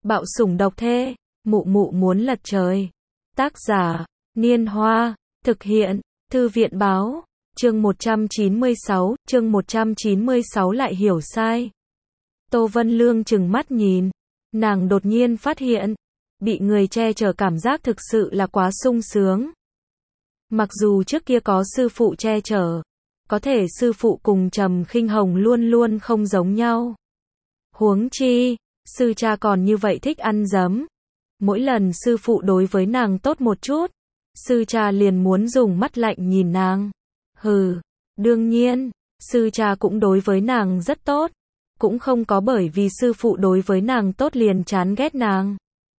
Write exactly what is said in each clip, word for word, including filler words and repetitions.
Bạo sủng độc thê, mụ mụ muốn lật trời. Tác giả, Niên Hoa, thực hiện, Thư viện báo, chương một trăm chín mươi sáu, chương một trăm chín mươi sáu lại hiểu sai. Tô Vân Lương trừng mắt nhìn, nàng đột nhiên phát hiện, bị người che chở cảm giác thực sự là quá sung sướng. Mặc dù trước kia có sư phụ che chở, có thể sư phụ cùng Trầm Khinh Hồng luôn luôn không giống nhau. Huống chi, sư cha còn như vậy thích ăn dấm. Mỗi lần sư phụ đối với nàng tốt một chút, sư cha liền muốn dùng mắt lạnh nhìn nàng. Hừ, đương nhiên, sư cha cũng đối với nàng rất tốt, cũng không có bởi vì sư phụ đối với nàng tốt liền chán ghét nàng.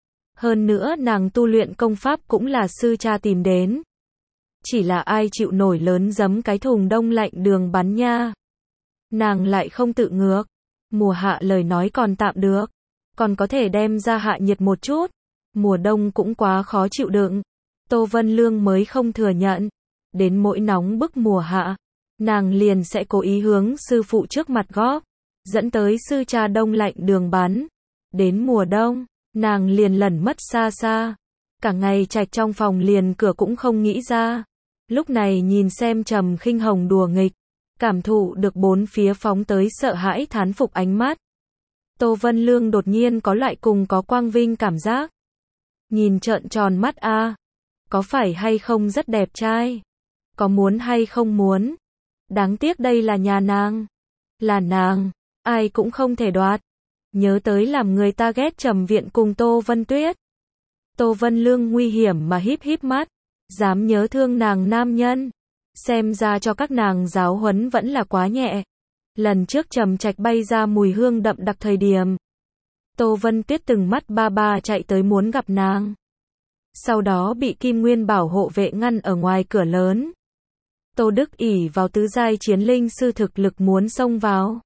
Hơn nữa nàng tu luyện công pháp cũng là sư cha tìm đến. Chỉ là ai chịu nổi lớn giấm cái thùng đông lạnh đường bắn nha. Nàng lại không tự ngược. Mùa hạ lời nói còn tạm được, còn có thể đem ra hạ nhiệt một chút. Mùa đông cũng quá khó chịu đựng. Tô Vân Lương mới không thừa nhận. Đến mỗi nóng bức mùa hạ, nàng liền sẽ cố ý hướng sư phụ trước mặt góp, dẫn tới sư cha đông lạnh đường bắn. Đến mùa đông, nàng liền lẩn mất xa xa. Cả ngày trạch trong phòng liền cửa cũng không nghĩ ra. Lúc này nhìn xem Trầm Khinh Hồng đùa nghịch, cảm thụ được bốn phía phóng tới sợ hãi thán phục ánh mắt. Tô Vân Lương đột nhiên có loại cùng có quang vinh cảm giác. Nhìn trợn tròn mắt a, có phải hay không rất đẹp trai? Có muốn hay không muốn? Đáng tiếc đây là nhà nàng. Là nàng, ai cũng không thể đoạt. Nhớ tới làm người ta ghét Trầm Viện cùng Tô Vân Tuyết. Tô Vân Lương nguy hiểm mà híp híp mắt, dám nhớ thương nàng nam nhân. Xem ra cho các nàng giáo huấn vẫn là quá nhẹ. Lần trước Trầm Trạch bay ra mùi hương đậm đặc thời điểm, Tô Vân Tuyết từng mắt ba ba chạy tới muốn gặp nàng. Sau đó bị Kim Nguyên Bảo hộ vệ ngăn ở ngoài cửa lớn. Tô Đức ỷ vào tứ giai chiến linh sư thực lực muốn xông vào.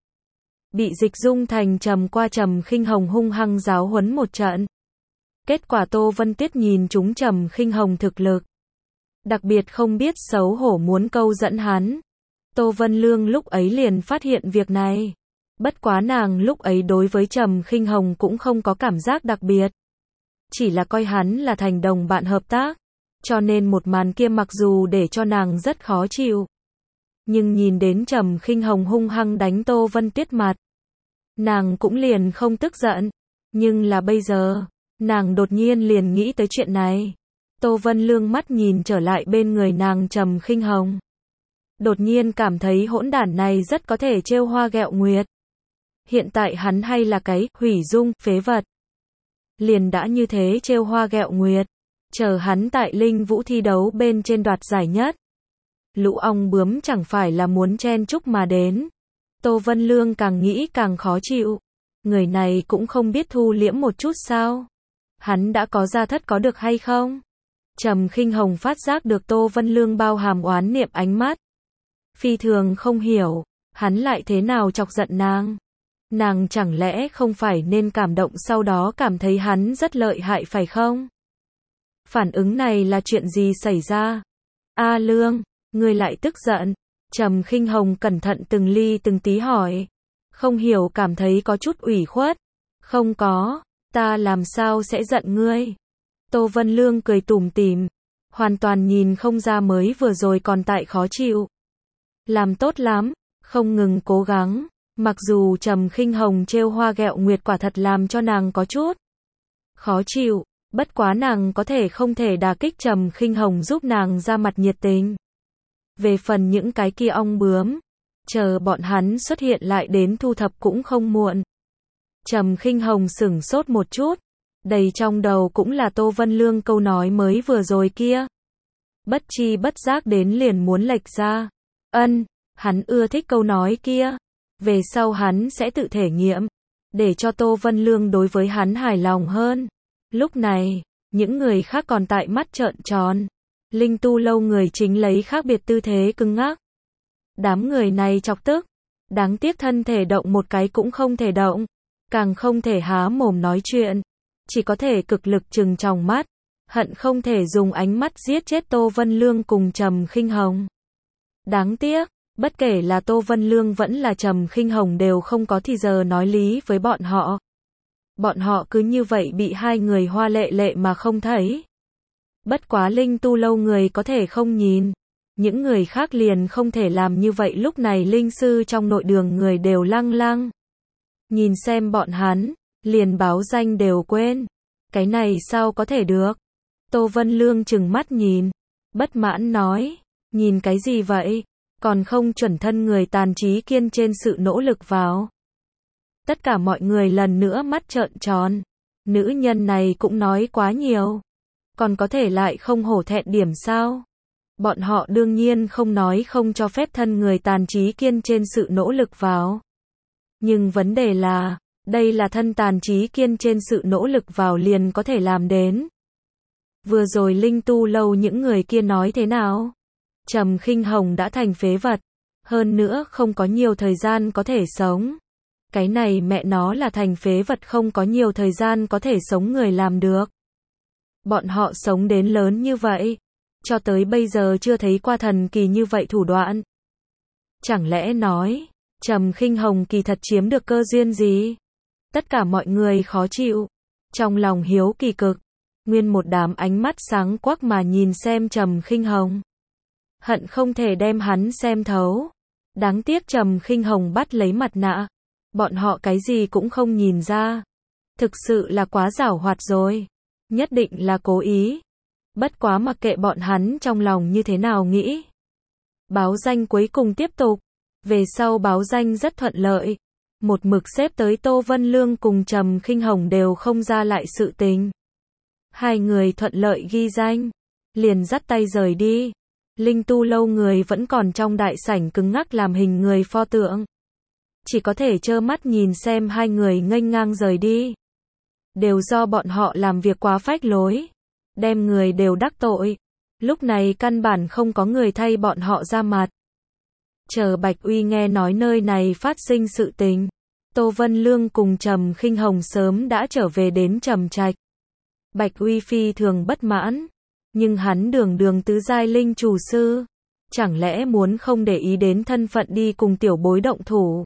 Bị Dịch Dung Thành trầm qua Trầm Khinh Hồng hung hăng giáo huấn một trận. Kết quả Tô Vân Tuyết nhìn chúng Trầm Khinh Hồng thực lực. Đặc biệt không biết xấu hổ muốn câu dẫn hắn. Tô Vân Lương lúc ấy liền phát hiện việc này. Bất quá nàng lúc ấy đối với Trầm Khinh Hồng cũng không có cảm giác đặc biệt. Chỉ là coi hắn là thành đồng bạn hợp tác. Cho nên một màn kia mặc dù để cho nàng rất khó chịu. Nhưng nhìn đến Trầm Khinh Hồng hung hăng đánh Tô Vân Tuyết mặt, nàng cũng liền không tức giận. Nhưng là bây giờ, nàng đột nhiên liền nghĩ tới chuyện này. Tô Vân Lương mắt nhìn trở lại bên người nàng Trầm Khinh Hồng. Đột nhiên cảm thấy hỗn đản này rất có thể trêu hoa ghẹo nguyệt. Hiện tại hắn hay là cái hủy dung phế vật. Liền đã như thế trêu hoa ghẹo nguyệt. Chờ hắn tại Linh Vũ thi đấu bên trên đoạt giải nhất. Lũ ong bướm chẳng phải là muốn chen chúc mà đến. Tô Vân Lương càng nghĩ càng khó chịu. Người này cũng không biết thu liễm một chút sao. Hắn đã có gia thất có được hay không? Trầm Khinh Hồng phát giác được Tô Vân Lương bao hàm oán niệm ánh mắt. Phi thường không hiểu, hắn lại thế nào chọc giận nàng. Nàng chẳng lẽ không phải nên cảm động sau đó cảm thấy hắn rất lợi hại phải không? Phản ứng này là chuyện gì xảy ra? A Lương, ngươi lại tức giận. Trầm Khinh Hồng cẩn thận từng ly từng tí hỏi. Không hiểu cảm thấy có chút ủy khuất. Không có, ta làm sao sẽ giận ngươi? Tô Vân Lương cười tủm tỉm, hoàn toàn nhìn không ra mới vừa rồi còn tại khó chịu. Làm tốt lắm, không ngừng cố gắng. Mặc dù Trầm Khinh Hồng trêu hoa ghẹo nguyệt quả thật làm cho nàng có chút khó chịu, bất quá nàng có thể không thể đả kích Trầm Khinh Hồng giúp nàng ra mặt nhiệt tình. Về phần những cái kia ong bướm, chờ bọn hắn xuất hiện lại đến thu thập cũng không muộn. Trầm Khinh Hồng sửng sốt một chút, đầy trong đầu cũng là Tô Vân Lương câu nói mới vừa rồi kia. Bất chi bất giác đến liền muốn lệch ra. Ân, hắn ưa thích câu nói kia. Về sau hắn sẽ tự thể nghiệm, để cho Tô Vân Lương đối với hắn hài lòng hơn. Lúc này, những người khác còn tại mắt trợn tròn. Linh tu lâu người chính lấy khác biệt tư thế cứng ngắc. Đám người này chọc tức. Đáng tiếc thân thể động một cái cũng không thể động. Càng không thể há mồm nói chuyện. Chỉ có thể cực lực trừng tròng mắt. Hận không thể dùng ánh mắt giết chết Tô Vân Lương cùng Trầm Khinh Hồng. Đáng tiếc, bất kể là Tô Vân Lương vẫn là Trầm Khinh Hồng đều không có thì giờ nói lý với bọn họ. Bọn họ cứ như vậy bị hai người hoa lệ lệ mà không thấy. Bất quá Linh Tu Lâu người có thể không nhìn. Những người khác liền không thể làm như vậy. Lúc này linh sư trong nội đường người đều lăng lăng. Nhìn xem bọn hắn, liền báo danh đều quên. Cái này sao có thể được? Tô Vân Lương trừng mắt nhìn, bất mãn nói, nhìn cái gì vậy? Còn không chuẩn thân người tàn trí kiên trên sự nỗ lực vào. Tất cả mọi người lần nữa mắt trợn tròn. Nữ nhân này cũng nói quá nhiều. Còn có thể lại không hổ thẹn điểm sao? Bọn họ đương nhiên không nói không cho phép thân người tàn trí kiên trên sự nỗ lực vào. Nhưng vấn đề là, đây là thân tàn trí kiên trên sự nỗ lực vào liền có thể làm đến. Vừa rồi Linh Tu Lâu những người kia nói thế nào? Trầm Khinh Hồng đã thành phế vật. Hơn nữa không có nhiều thời gian có thể sống. Cái này mẹ nó là thành phế vật không có nhiều thời gian có thể sống người làm được. Bọn họ sống đến lớn như vậy. Cho tới bây giờ chưa thấy qua thần kỳ như vậy thủ đoạn. Chẳng lẽ nói, Trầm Khinh Hồng kỳ thật chiếm được cơ duyên gì? Tất cả mọi người khó chịu. Trong lòng hiếu kỳ cực. Nguyên một đám ánh mắt sáng quắc mà nhìn xem Trầm Khinh Hồng. Hận không thể đem hắn xem thấu. Đáng tiếc Trầm Khinh Hồng bắt lấy mặt nạ. Bọn họ cái gì cũng không nhìn ra. Thực sự là quá giảo hoạt rồi. Nhất định là cố ý. Bất quá mặc kệ bọn hắn trong lòng như thế nào nghĩ. Báo danh cuối cùng tiếp tục. Về sau báo danh rất thuận lợi. Một mực xếp tới Tô Vân Lương cùng Trầm Khinh Hồng đều không ra lại sự tình. Hai người thuận lợi ghi danh. Liền dắt tay rời đi. Linh Tu Lâu người vẫn còn trong đại sảnh cứng ngắc làm hình người pho tượng. Chỉ có thể trơ mắt nhìn xem hai người nghênh ngang rời đi. Đều do bọn họ làm việc quá phách lối. Đem người đều đắc tội. Lúc này căn bản không có người thay bọn họ ra mặt. Chờ Bạch Uy nghe nói nơi này phát sinh sự tình. Tô Vân Lương cùng Trầm Khinh Hồng sớm đã trở về đến Trầm Trạch. Bạch Uy phi thường bất mãn. Nhưng hắn đường đường tứ giai linh chủ sư. Chẳng lẽ muốn không để ý đến thân phận đi cùng tiểu bối động thủ.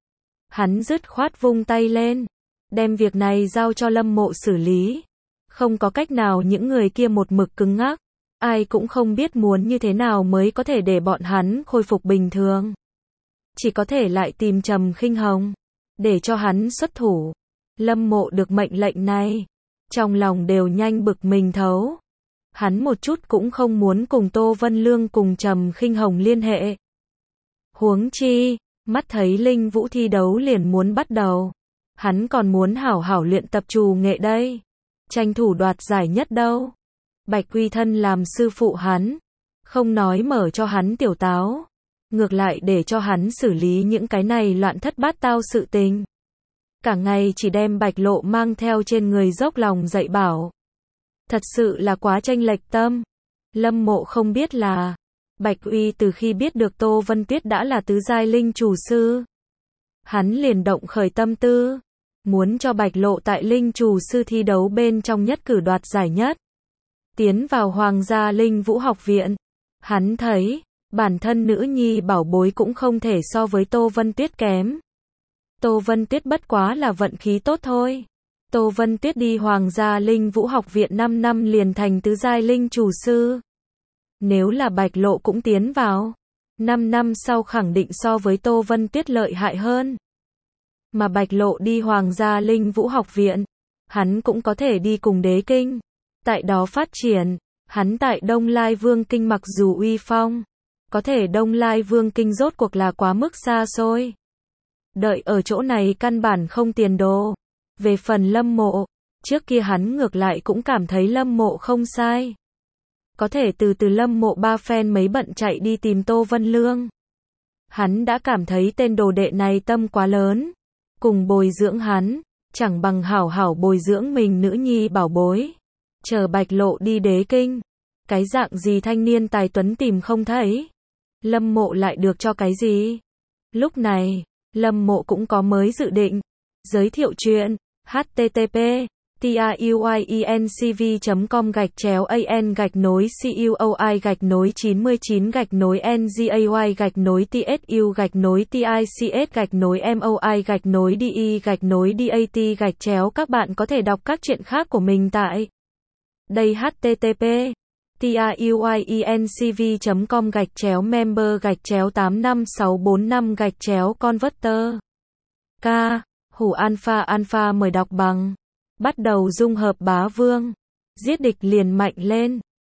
Hắn dứt khoát vung tay lên. Đem việc này giao cho Lâm Mộ xử lý. Không có cách nào những người kia một mực cứng ngắc. Ai cũng không biết muốn như thế nào mới có thể để bọn hắn khôi phục bình thường. Chỉ có thể lại tìm Trầm Khinh Hồng. Để cho hắn xuất thủ. Lâm Mộ được mệnh lệnh này. Trong lòng đều nhanh bực mình thấu. Hắn một chút cũng không muốn cùng Tô Vân Lương cùng Trầm Khinh Hồng liên hệ. Huống chi, mắt thấy Linh Vũ thi đấu liền muốn bắt đầu. Hắn còn muốn hảo hảo luyện tập trù nghệ đây. Tranh thủ đoạt giải nhất đâu. Bạch Uy thân làm sư phụ hắn. Không nói mở cho hắn tiểu táo. Ngược lại để cho hắn xử lý những cái này loạn thất bát tao sự tình. Cả ngày chỉ đem Bạch Lộ mang theo trên người dốc lòng dạy bảo. Thật sự là quá chênh lệch tâm. Lâm Mộ không biết là Bạch Uy từ khi biết được Tô Vân Tuyết đã là tứ giai linh chủ sư. Hắn liền động khởi tâm tư. Muốn cho Bạch Lộ tại linh chủ sư thi đấu bên trong nhất cử đoạt giải nhất. Tiến vào Hoàng gia Linh Vũ học viện. Hắn thấy, bản thân nữ nhi bảo bối cũng không thể so với Tô Vân Tuyết kém. Tô Vân Tuyết bất quá là vận khí tốt thôi. Tô Vân Tuyết đi Hoàng gia Linh Vũ học viện năm năm liền thành tứ giai linh chủ sư. Nếu là Bạch Lộ cũng tiến vào, năm năm sau khẳng định so với Tô Vân Tuyết lợi hại hơn. Mà Bạch Lộ đi Hoàng gia Linh Vũ học viện, hắn cũng có thể đi cùng Đế Kinh. Tại đó phát triển, hắn tại Đông Lai Vương Kinh mặc dù uy phong, có thể Đông Lai Vương Kinh rốt cuộc là quá mức xa xôi. Đợi ở chỗ này căn bản không tiền đồ. Về phần Lâm Mộ, trước kia hắn ngược lại cũng cảm thấy Lâm Mộ không sai. Có thể từ từ Lâm Mộ ba phen mấy bận chạy đi tìm Tô Vân Lương. Hắn đã cảm thấy tên đồ đệ này tâm quá lớn. Cùng bồi dưỡng hắn, chẳng bằng hảo hảo bồi dưỡng mình nữ nhi bảo bối. Chờ Bạch Lộ đi Đế Kinh. Cái dạng gì thanh niên tài tuấn tìm không thấy. Lâm Mộ lại được cho cái gì? Lúc này, Lâm Mộ cũng có mới dự định. Giới thiệu chuyện. H T T P tuyuyencv chấm com gạch chéo an gạch nối cuoi gạch nối chín mươi chín gạch nối ngay gạch nối tsu gạch nối tics gạch nối moi gạch nối de gạch nối dat gạch chéo. Các bạn có thể đọc các truyện khác của mình tại đây http tuyuyencv chấm com gạch chéo member gạch chéo tám năm sáu bốn năm gạch chéo converter. K. Hủ alpha alpha mời đọc bằng. Bắt đầu dung hợp bá vương. Giết địch liền mạnh lên.